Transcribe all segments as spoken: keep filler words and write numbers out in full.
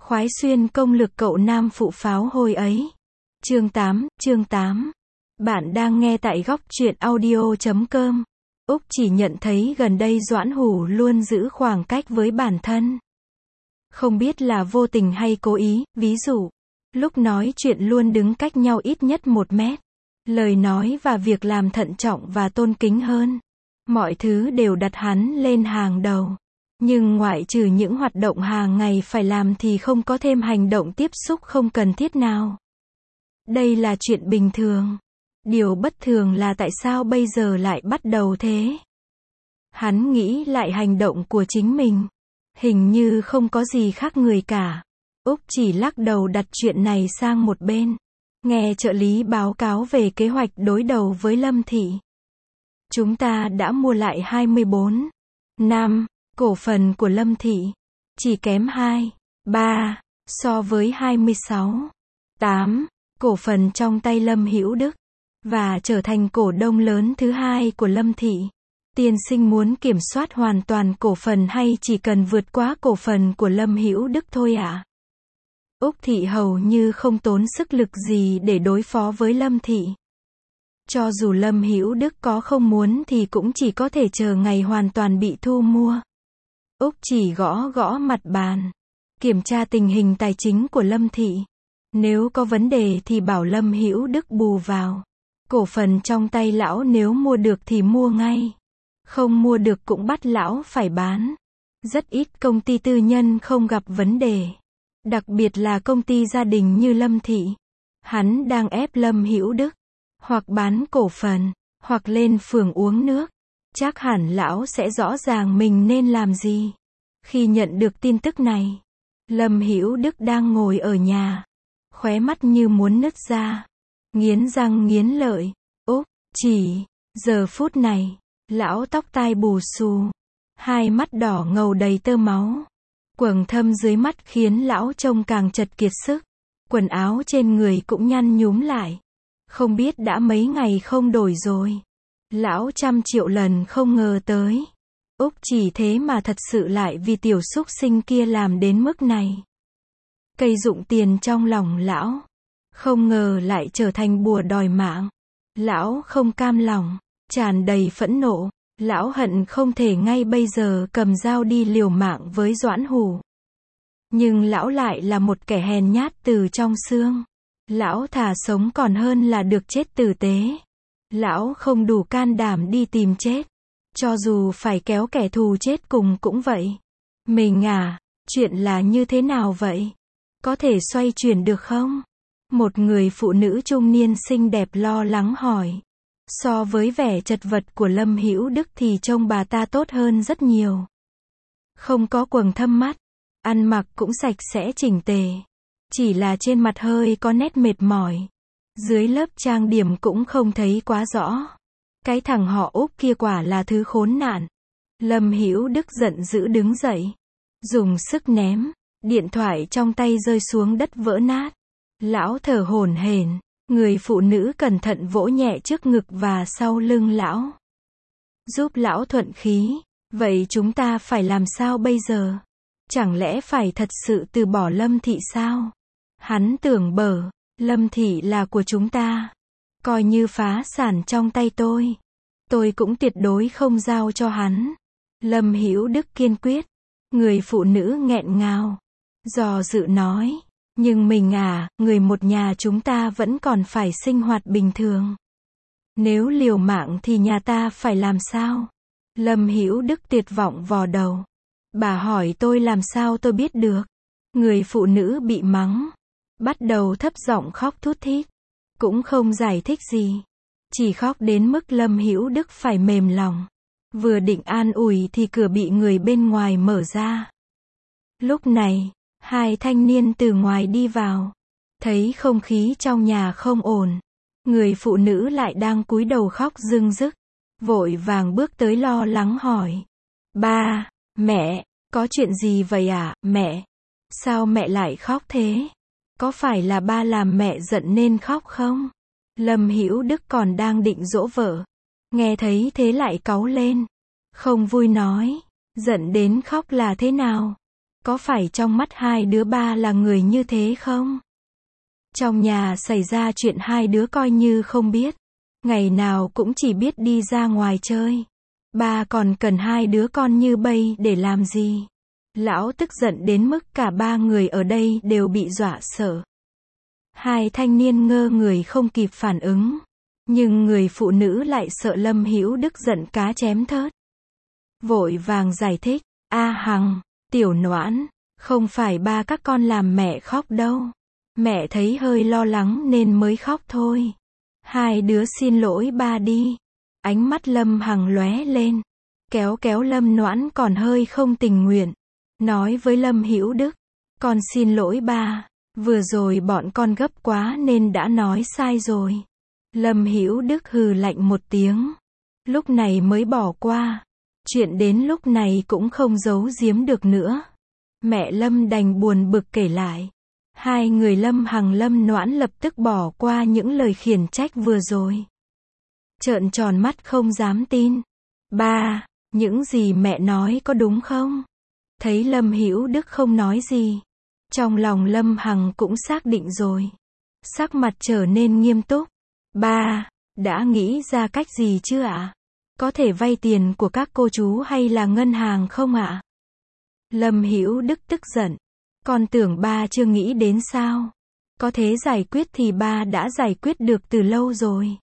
Khoái xuyên công lực cậu nam phụ pháo hồi ấy. Chương tám, chương tám. Bạn đang nghe tại góc truyện audio chấm com. Úc chỉ nhận thấy gần đây Doãn Hủ luôn giữ khoảng cách với bản thân. Không biết là vô tình hay cố ý, ví dụ, lúc nói chuyện luôn đứng cách nhau ít nhất một mét. Lời nói và việc làm thận trọng và tôn kính hơn. Mọi thứ đều đặt hắn lên hàng đầu. Nhưng ngoại trừ những hoạt động hàng ngày phải làm thì không có thêm hành động tiếp xúc không cần thiết nào. Đây là chuyện bình thường. Điều bất thường là tại sao bây giờ lại bắt đầu thế. Hắn nghĩ lại hành động của chính mình. Hình như không có gì khác người cả. Úc chỉ lắc đầu đặt chuyện này sang một bên. Nghe trợ lý báo cáo về kế hoạch đối đầu với Lâm Thị. Chúng ta đã mua lại hai mươi bốn, năm cổ phần của Lâm Thị. Chỉ kém hai, ba so với hai mươi sáu, tám cổ phần trong tay Lâm Hữu Đức. Và trở thành cổ đông lớn thứ hai của Lâm Thị. Tiên sinh muốn kiểm soát hoàn toàn cổ phần hay chỉ cần vượt qua cổ phần của Lâm Hữu Đức thôi ạ? À? Úc Thị hầu như không tốn sức lực gì để đối phó với Lâm Thị. Cho dù Lâm Hữu Đức có không muốn thì cũng chỉ có thể chờ ngày hoàn toàn bị thu mua. Úc chỉ gõ gõ mặt bàn. Kiểm tra tình hình tài chính của Lâm Thị. Nếu có vấn đề thì bảo Lâm Hữu Đức bù vào. Cổ phần trong tay lão nếu mua được thì mua ngay. Không mua được cũng bắt lão phải bán. Rất ít công ty tư nhân không gặp vấn đề. Đặc biệt là công ty gia đình như Lâm Thị. Hắn đang ép Lâm Hữu Đức. Hoặc bán cổ phần, hoặc lên phường uống nước. Chắc hẳn lão sẽ rõ ràng mình nên làm gì. Khi nhận được tin tức này, Lâm Hữu Đức đang ngồi ở nhà. Khóe mắt như muốn nứt ra. Nghiến răng nghiến lợi. Úc, chỉ, giờ phút này, lão tóc tai bù xù. Hai mắt đỏ ngầu đầy tơ máu. Quầng thâm dưới mắt khiến lão trông càng chật kiệt sức. Quần áo trên người cũng nhăn nhúm lại. Không biết đã mấy ngày không đổi rồi. Lão trăm triệu lần không ngờ tới. Úc chỉ thế mà thật sự lại vì tiểu súc sinh kia làm đến mức này. Cây dụng tiền trong lòng lão. Không ngờ lại trở thành bùa đòi mạng. Lão không cam lòng. Tràn đầy phẫn nộ. Lão hận không thể ngay bây giờ cầm dao đi liều mạng với Doãn Hủ. Nhưng lão lại là một kẻ hèn nhát từ trong xương. Lão thà sống còn hơn là được chết tử tế. Lão không đủ can đảm đi tìm chết. Cho dù phải kéo kẻ thù chết cùng cũng vậy. Mình à, chuyện là như thế nào vậy? Có thể xoay chuyển được không? Một người phụ nữ trung niên xinh đẹp lo lắng hỏi. So với vẻ chật vật của Lâm Hữu Đức thì trông bà ta tốt hơn rất nhiều. Không có quầng thâm mắt. Ăn mặc cũng sạch sẽ chỉnh tề. Chỉ là trên mặt hơi có nét mệt mỏi. Dưới lớp trang điểm cũng không thấy quá rõ. Cái thằng họ Úc kia quả là thứ khốn nạn. Lâm Hữu Đức giận dữ đứng dậy. Dùng sức ném. Điện thoại trong tay rơi xuống đất vỡ nát. Lão thở hổn hển. Người phụ nữ cẩn thận vỗ nhẹ trước ngực và sau lưng lão. Giúp lão thuận khí. Vậy chúng ta phải làm sao bây giờ? Chẳng lẽ phải thật sự từ bỏ Lâm Thị sao? Hắn tưởng bở, Lâm Thị là của chúng ta. Coi như phá sản trong tay tôi. Tôi cũng tuyệt đối không giao cho hắn. Lâm Hữu Đức kiên quyết. Người phụ nữ nghẹn ngào. Dò dự nói. Nhưng mình à, người một nhà chúng ta vẫn còn phải sinh hoạt bình thường. Nếu liều mạng thì nhà ta phải làm sao? Lâm Hữu Đức tuyệt vọng vò đầu. Bà hỏi tôi làm sao tôi biết được. Người phụ nữ bị mắng. Bắt đầu thấp giọng khóc thút thít. Cũng không giải thích gì. Chỉ khóc đến mức Lâm Hữu Đức phải mềm lòng. Vừa định an ủi thì cửa bị người bên ngoài mở ra. Lúc này, hai thanh niên từ ngoài đi vào. Thấy không khí trong nhà không ổn. Người phụ nữ lại đang cúi đầu khóc rưng rức. Vội vàng bước tới lo lắng hỏi. Ba, mẹ, có chuyện gì vậy à, mẹ? Sao mẹ lại khóc thế? Có phải là ba làm mẹ giận nên khóc không? Lâm Hữu Đức còn đang định dỗ vợ. Nghe thấy thế lại cáu lên. Không vui nói. Giận đến khóc là thế nào? Có phải trong mắt hai đứa ba là người như thế không? Trong nhà xảy ra chuyện hai đứa coi như không biết. Ngày nào cũng chỉ biết đi ra ngoài chơi. Ba còn cần hai đứa con như bây để làm gì? Lão tức giận đến mức cả ba người ở đây đều bị dọa sợ. Hai thanh niên ngơ người không kịp phản ứng. Nhưng người phụ nữ lại sợ Lâm Hữu Đức giận cá chém thớt. Vội vàng giải thích, A Hằng, Tiểu Noãn, không phải ba các con làm mẹ khóc đâu. Mẹ thấy hơi lo lắng nên mới khóc thôi. Hai đứa xin lỗi ba đi. Ánh mắt Lâm Hằng lóe lên. Kéo kéo Lâm Noãn còn hơi không tình nguyện. Nói với Lâm Hữu Đức, con xin lỗi ba. Vừa rồi bọn con gấp quá nên đã nói sai rồi. Lâm Hữu Đức hừ lạnh một tiếng. Lúc này mới bỏ qua. Chuyện đến lúc này cũng không giấu giếm được nữa. Mẹ Lâm đành buồn bực kể lại. Hai người Lâm Hằng Lâm Noãn lập tức bỏ qua những lời khiển trách vừa rồi. Trợn tròn mắt không dám tin. Ba, những gì mẹ nói có đúng không? Thấy Lâm Hữu Đức không nói gì. Trong lòng Lâm Hằng cũng xác định rồi. Sắc mặt trở nên nghiêm túc. Ba, đã nghĩ ra cách gì chưa ạ? Có thể vay tiền của các cô chú hay là ngân hàng không ạ? Lâm Hữu Đức tức giận. Con tưởng ba chưa nghĩ đến sao? Có thế giải quyết thì ba đã giải quyết được từ lâu rồi.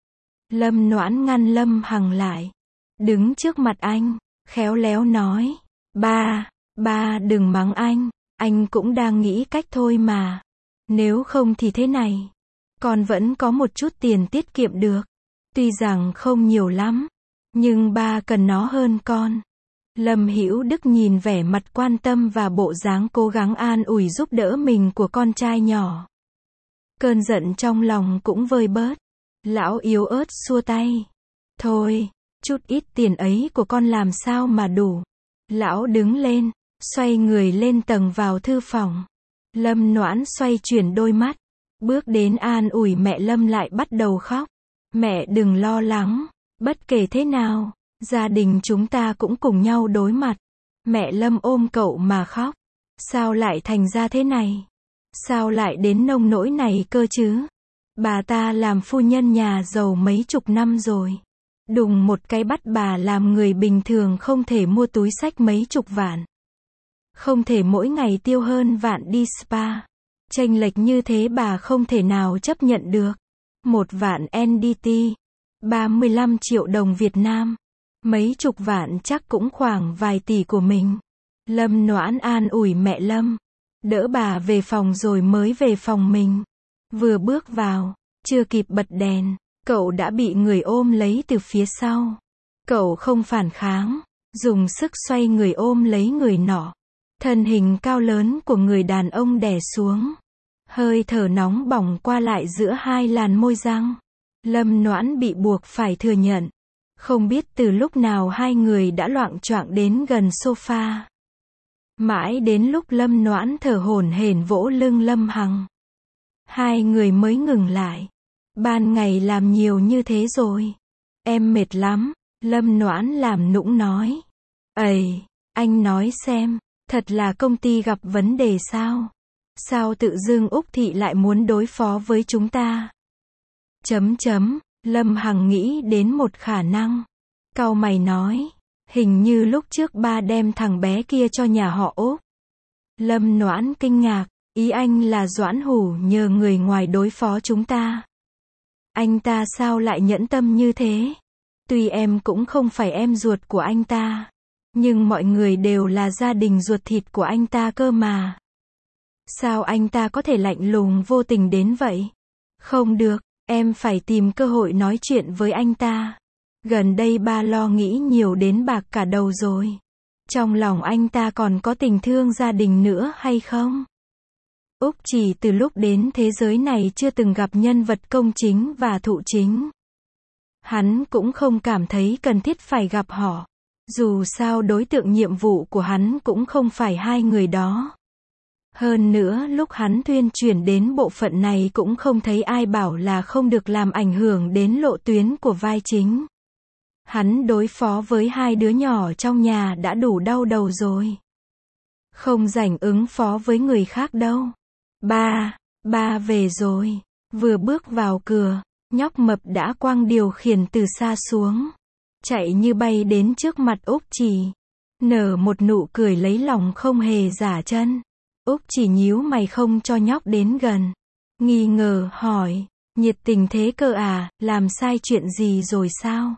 Lâm Noãn ngăn Lâm Hằng lại. Đứng trước mặt anh, khéo léo nói. Ba, ba đừng mắng anh. Anh cũng đang nghĩ cách thôi mà. Nếu không thì thế này. Con vẫn có một chút tiền tiết kiệm được. Tuy rằng không nhiều lắm. Nhưng ba cần nó hơn con. Lâm Hữu Đức nhìn vẻ mặt quan tâm và bộ dáng cố gắng an ủi giúp đỡ mình của con trai nhỏ. Cơn giận trong lòng cũng vơi bớt. Lão yếu ớt xua tay. Thôi, chút ít tiền ấy của con làm sao mà đủ. Lão đứng lên, xoay người lên tầng vào thư phòng. Lâm Noãn xoay chuyển đôi mắt. Bước đến an ủi mẹ Lâm lại bắt đầu khóc. Mẹ đừng lo lắng. Bất kể thế nào, gia đình chúng ta cũng cùng nhau đối mặt. Mẹ Lâm ôm cậu mà khóc. Sao lại thành ra thế này? Sao lại đến nông nỗi này cơ chứ? Bà ta làm phu nhân nhà giàu mấy chục năm rồi. Đùng một cái bắt bà làm người bình thường không thể mua túi xách mấy chục vạn. Không thể mỗi ngày tiêu hơn vạn đi spa. Chênh lệch như thế bà không thể nào chấp nhận được. Một vạn en đê tê. ba mươi lăm triệu đồng Việt Nam. Mấy chục vạn chắc cũng khoảng vài tỷ của mình. Lâm Noãn an ủi mẹ Lâm. Đỡ bà về phòng rồi mới về phòng mình. Vừa bước vào, chưa kịp bật đèn, cậu đã bị người ôm lấy từ phía sau. Cậu không phản kháng, dùng sức xoay người ôm lấy người nọ. Thân hình cao lớn của người đàn ông đè xuống. Hơi thở nóng bỏng qua lại giữa hai làn môi răng. Lâm Noãn bị buộc phải thừa nhận. Không biết từ lúc nào hai người đã loạng choạng đến gần sofa. Mãi đến lúc Lâm Noãn thở hổn hển vỗ lưng Lâm Hằng. Hai người mới ngừng lại. Ban ngày làm nhiều như thế rồi. Em mệt lắm, Lâm Noãn làm nũng nói. Ầy, anh nói xem, thật là công ty gặp vấn đề sao? Sao tự dưng Úc Thị lại muốn đối phó với chúng ta? Chấm chấm, Lâm Hằng nghĩ đến một khả năng. Cau mày nói, hình như lúc trước ba đem thằng bé kia cho nhà họ Úc. Lâm Noãn kinh ngạc, ý anh là Doãn Hủ nhờ người ngoài đối phó chúng ta. Anh ta sao lại nhẫn tâm như thế? Tuy em cũng không phải em ruột của anh ta, nhưng mọi người đều là gia đình ruột thịt của anh ta cơ mà. Sao anh ta có thể lạnh lùng vô tình đến vậy? Không được, em phải tìm cơ hội nói chuyện với anh ta. Gần đây ba lo nghĩ nhiều đến bạc cả đầu rồi. Trong lòng anh ta còn có tình thương gia đình nữa hay không? Úc chỉ từ lúc đến thế giới này chưa từng gặp nhân vật công chính và thụ chính. Hắn cũng không cảm thấy cần thiết phải gặp họ. Dù sao đối tượng nhiệm vụ của hắn cũng không phải hai người đó. Hơn nữa lúc hắn tuyên truyền đến bộ phận này cũng không thấy ai bảo là không được làm ảnh hưởng đến lộ tuyến của vai chính. Hắn đối phó với hai đứa nhỏ trong nhà đã đủ đau đầu rồi. Không rảnh ứng phó với người khác đâu. Ba, ba về rồi. Vừa bước vào cửa, nhóc mập đã quăng điều khiển từ xa xuống. Chạy như bay đến trước mặt Úc Chỉ. Nở một nụ cười lấy lòng không hề giả chân. Úc Chỉ nhíu mày không cho nhóc đến gần. Nghi ngờ hỏi, nhiệt tình thế cơ à, làm sai chuyện gì rồi sao?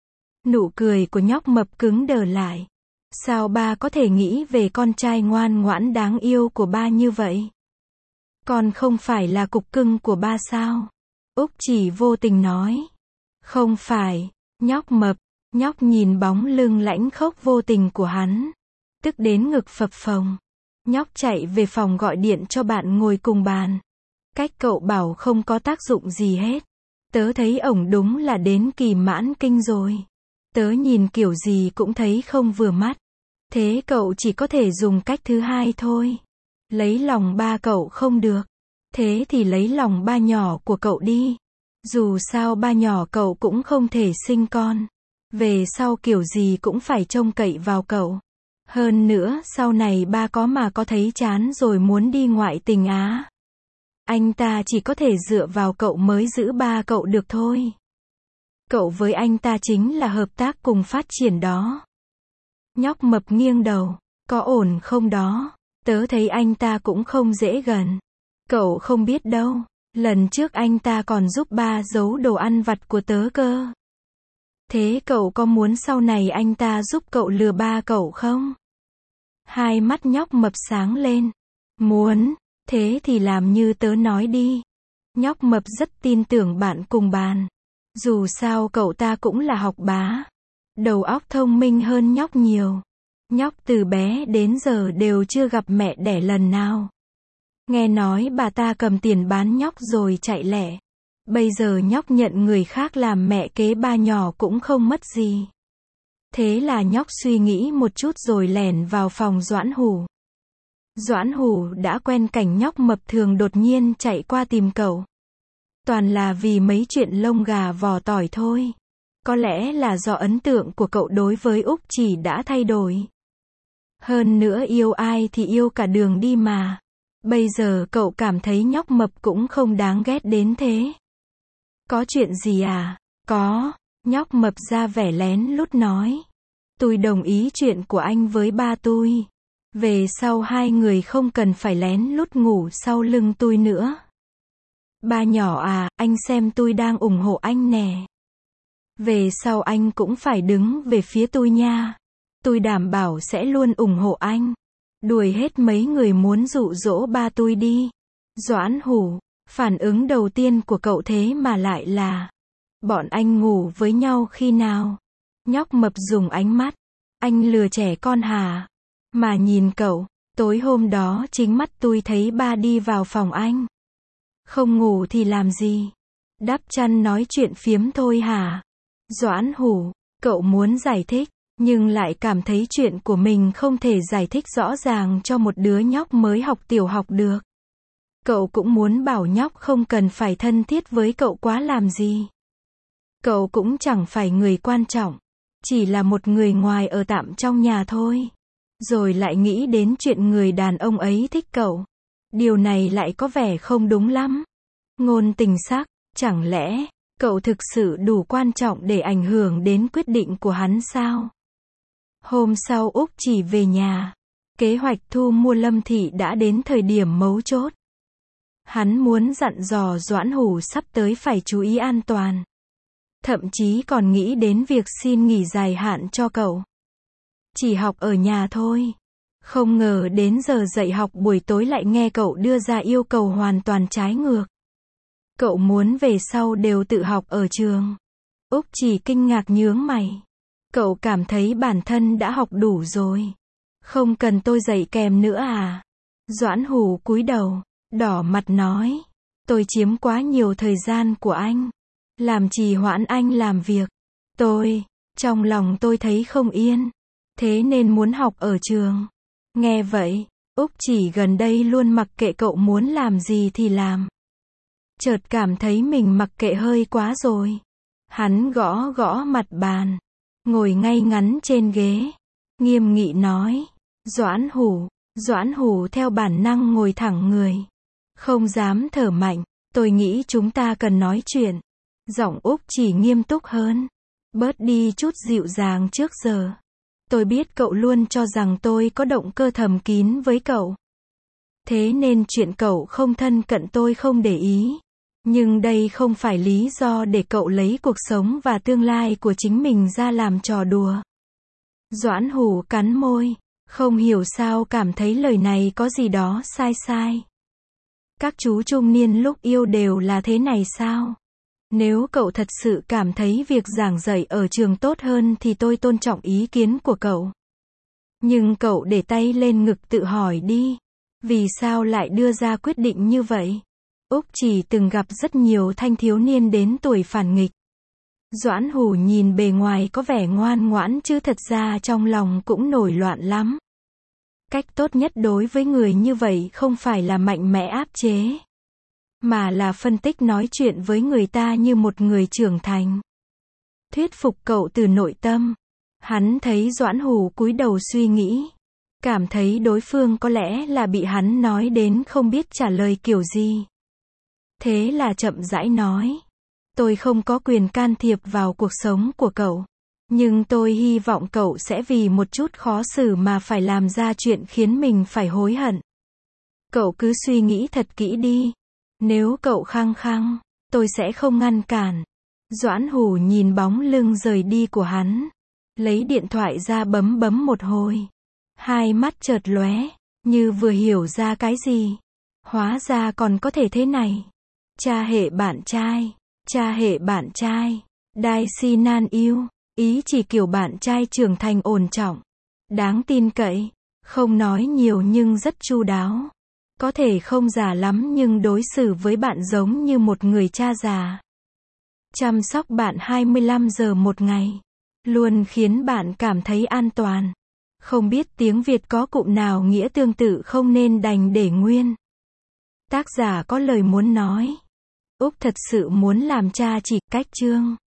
Nụ cười của nhóc mập cứng đờ lại. Sao ba có thể nghĩ về con trai ngoan ngoãn đáng yêu của ba như vậy? Con không phải là cục cưng của ba sao? Úc Chỉ vô tình nói. Không phải, nhóc mập. Nhóc nhìn bóng lưng lãnh khốc vô tình của hắn. Tức đến ngực phập phồng. Nhóc chạy về phòng gọi điện cho bạn ngồi cùng bàn. Cách cậu bảo không có tác dụng gì hết. Tớ thấy ổng đúng là đến kỳ mãn kinh rồi. Tớ nhìn kiểu gì cũng thấy không vừa mắt. Thế cậu chỉ có thể dùng cách thứ hai thôi. Lấy lòng ba cậu không được. Thế thì lấy lòng ba nhỏ của cậu đi. Dù sao ba nhỏ cậu cũng không thể sinh con. Về sau kiểu gì cũng phải trông cậy vào cậu. Hơn nữa, sau này ba có mà có thấy chán rồi muốn đi ngoại tình á. Anh ta chỉ có thể dựa vào cậu mới giữ ba cậu được thôi. Cậu với anh ta chính là hợp tác cùng phát triển đó. Nhóc mập nghiêng đầu. Có ổn không đó? Tớ thấy anh ta cũng không dễ gần. Cậu không biết đâu. Lần trước anh ta còn giúp ba giấu đồ ăn vặt của tớ cơ. Thế cậu có muốn sau này anh ta giúp cậu lừa ba cậu không? Hai mắt nhóc mập sáng lên. Muốn, thế thì làm như tớ nói đi. Nhóc mập rất tin tưởng bạn cùng bàn. Dù sao cậu ta cũng là học bá. Đầu óc thông minh hơn nhóc nhiều. Nhóc từ bé đến giờ đều chưa gặp mẹ đẻ lần nào. Nghe nói bà ta cầm tiền bán nhóc rồi chạy lẹ. Bây giờ nhóc nhận người khác làm mẹ kế ba nhỏ cũng không mất gì. Thế là nhóc suy nghĩ một chút rồi lẻn vào phòng Doãn Hủ. Doãn Hủ đã quen cảnh nhóc mập thường đột nhiên chạy qua tìm cậu. Toàn là vì mấy chuyện lông gà vỏ tỏi thôi. Có lẽ là do ấn tượng của cậu đối với Úc Chỉ đã thay đổi. Hơn nữa yêu ai thì yêu cả đường đi mà. Bây giờ cậu cảm thấy nhóc mập cũng không đáng ghét đến thế. Có chuyện gì à? Có. Nhóc mập ra vẻ lén lút nói. Tôi đồng ý chuyện của anh với ba tôi. Về sau hai người không cần phải lén lút ngủ sau lưng tôi nữa. Ba nhỏ à, anh xem tôi đang ủng hộ anh nè. Về sau anh cũng phải đứng về phía tôi nha. Tôi đảm bảo sẽ luôn ủng hộ anh. Đuổi hết mấy người muốn dụ dỗ ba tôi đi. Doãn Hủ, phản ứng đầu tiên của cậu thế mà lại là bọn anh ngủ với nhau khi nào? Nhóc mập dùng ánh mắt. Anh lừa trẻ con hả? Mà nhìn cậu, tối hôm đó chính mắt tôi thấy ba đi vào phòng anh. Không ngủ thì làm gì? Đắp chăn nói chuyện phiếm thôi hả? Doãn Hủ, cậu muốn giải thích, nhưng lại cảm thấy chuyện của mình không thể giải thích rõ ràng cho một đứa nhóc mới học tiểu học được. Cậu cũng muốn bảo nhóc không cần phải thân thiết với cậu quá làm gì. Cậu cũng chẳng phải người quan trọng, chỉ là một người ngoài ở tạm trong nhà thôi. Rồi lại nghĩ đến chuyện người đàn ông ấy thích cậu. Điều này lại có vẻ không đúng lắm. Ngôn tình sắc, chẳng lẽ cậu thực sự đủ quan trọng để ảnh hưởng đến quyết định của hắn sao? Hôm sau Úc Chỉ về nhà. Kế hoạch thu mua Lâm Thị đã đến thời điểm mấu chốt. Hắn muốn dặn dò Doãn Hủ sắp tới phải chú ý an toàn. Thậm chí còn nghĩ đến việc xin nghỉ dài hạn cho cậu. Chỉ học ở nhà thôi. Không ngờ đến giờ dạy học buổi tối lại nghe cậu đưa ra yêu cầu hoàn toàn trái ngược. Cậu muốn về sau đều tự học ở trường. Úc Chỉ kinh ngạc nhướng mày. Cậu cảm thấy bản thân đã học đủ rồi. Không cần tôi dạy kèm nữa à? Doãn Hủ cúi đầu, đỏ mặt nói. Tôi chiếm quá nhiều thời gian của anh. Làm trì hoãn anh làm việc. Tôi, trong lòng tôi thấy không yên. Thế nên muốn học ở trường. Nghe vậy, Úc Chỉ gần đây luôn mặc kệ cậu muốn làm gì thì làm. Chợt cảm thấy mình mặc kệ hơi quá rồi. Hắn gõ gõ mặt bàn. Ngồi ngay ngắn trên ghế. Nghiêm nghị nói. Doãn Hủ, Doãn Hủ theo bản năng ngồi thẳng người. Không dám thở mạnh. Tôi nghĩ chúng ta cần nói chuyện. Giọng Úc Chỉ nghiêm túc hơn. Bớt đi chút dịu dàng trước giờ. Tôi biết cậu luôn cho rằng tôi có động cơ thầm kín với cậu. Thế nên chuyện cậu không thân cận tôi không để ý. Nhưng đây không phải lý do để cậu lấy cuộc sống và tương lai của chính mình ra làm trò đùa. Doãn Hủ cắn môi. Không hiểu sao cảm thấy lời này có gì đó sai sai. Các chú trung niên lúc yêu đều là thế này sao? Nếu cậu thật sự cảm thấy việc giảng dạy ở trường tốt hơn thì tôi tôn trọng ý kiến của cậu. Nhưng cậu để tay lên ngực tự hỏi đi. Vì sao lại đưa ra quyết định như vậy? Úc Chỉ từng gặp rất nhiều thanh thiếu niên đến tuổi phản nghịch. Doãn Hủ nhìn bề ngoài có vẻ ngoan ngoãn chứ thật ra trong lòng cũng nổi loạn lắm. Cách tốt nhất đối với người như vậy không phải là mạnh mẽ áp chế, mà là phân tích nói chuyện với người ta như một người trưởng thành. Thuyết phục cậu từ nội tâm. Hắn thấy Doãn Hủ cúi đầu suy nghĩ. Cảm thấy đối phương có lẽ là bị hắn nói đến không biết trả lời kiểu gì. Thế là chậm rãi nói. Tôi không có quyền can thiệp vào cuộc sống của cậu. Nhưng tôi hy vọng cậu sẽ vì một chút khó xử mà phải làm ra chuyện khiến mình phải hối hận. Cậu cứ suy nghĩ thật kỹ đi. Nếu cậu khăng khăng, tôi sẽ không ngăn cản. Doãn Hủ nhìn bóng lưng rời đi của hắn. Lấy điện thoại ra bấm bấm một hồi. Hai mắt chợt lóe, như vừa hiểu ra cái gì. Hóa ra còn có thể thế này. Cha hệ bạn trai. Cha hệ bạn trai. Đai si nan yêu. Ý chỉ kiểu bạn trai trưởng thành ổn trọng. Đáng tin cậy. Không nói nhiều nhưng rất chu đáo. Có thể không già lắm nhưng đối xử với bạn giống như một người cha già. Chăm sóc bạn hai mươi lăm giờ một ngày. Luôn khiến bạn cảm thấy an toàn. Không biết tiếng Việt có cụm nào nghĩa tương tự không nên đành để nguyên. Tác giả có lời muốn nói. Úc thật sự muốn làm cha chỉ cách chương.